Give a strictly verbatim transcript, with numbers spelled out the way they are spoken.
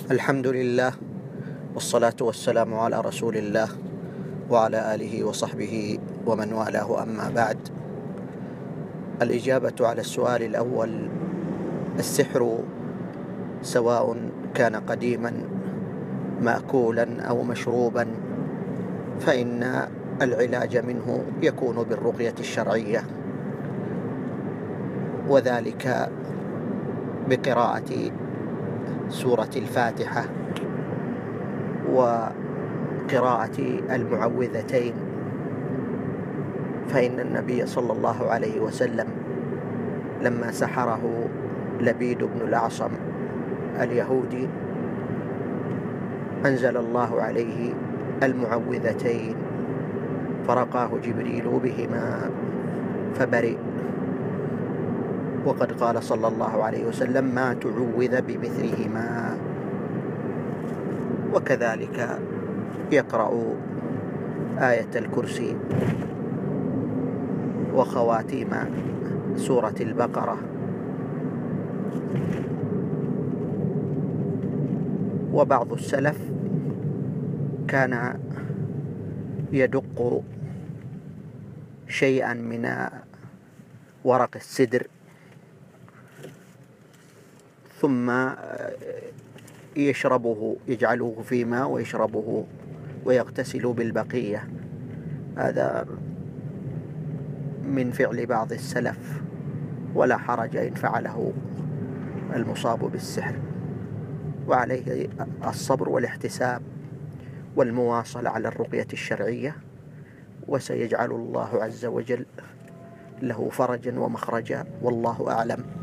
الحمد لله، والصلاة والسلام على رسول الله وعلى آله وصحبه ومن والاه، أما بعد. الإجابة على السؤال الأول: السحر سواء كان قديما مأكولا أو مشروبا، فإن العلاج منه يكون بالرقية الشرعية، وذلك بقراءة سورة الفاتحة وقراءة المعوذتين، فإن النبي صلى الله عليه وسلم لما سحره لبيد بن الأعصم اليهودي أنزل الله عليه المعوذتين فرقاه جبريل بهما فبرئ، وقد قال صلى الله عليه وسلم: ما تعوذ بمثلهما. وكذلك يقرأ آية الكرسي وخواتيم سورة البقرة. وبعض السلف كان يدق شيئا من ورق السدر ثم يشربه، يجعله في ماء ويشربه ويغتسل بالبقية. هذا من فعل بعض السلف، ولا حرج إن فعله المصاب بالسحر، وعليه الصبر والاحتساب والمواصلة على الرقية الشرعية، وسيجعل الله عز وجل له فرجا ومخرجا، والله أعلم.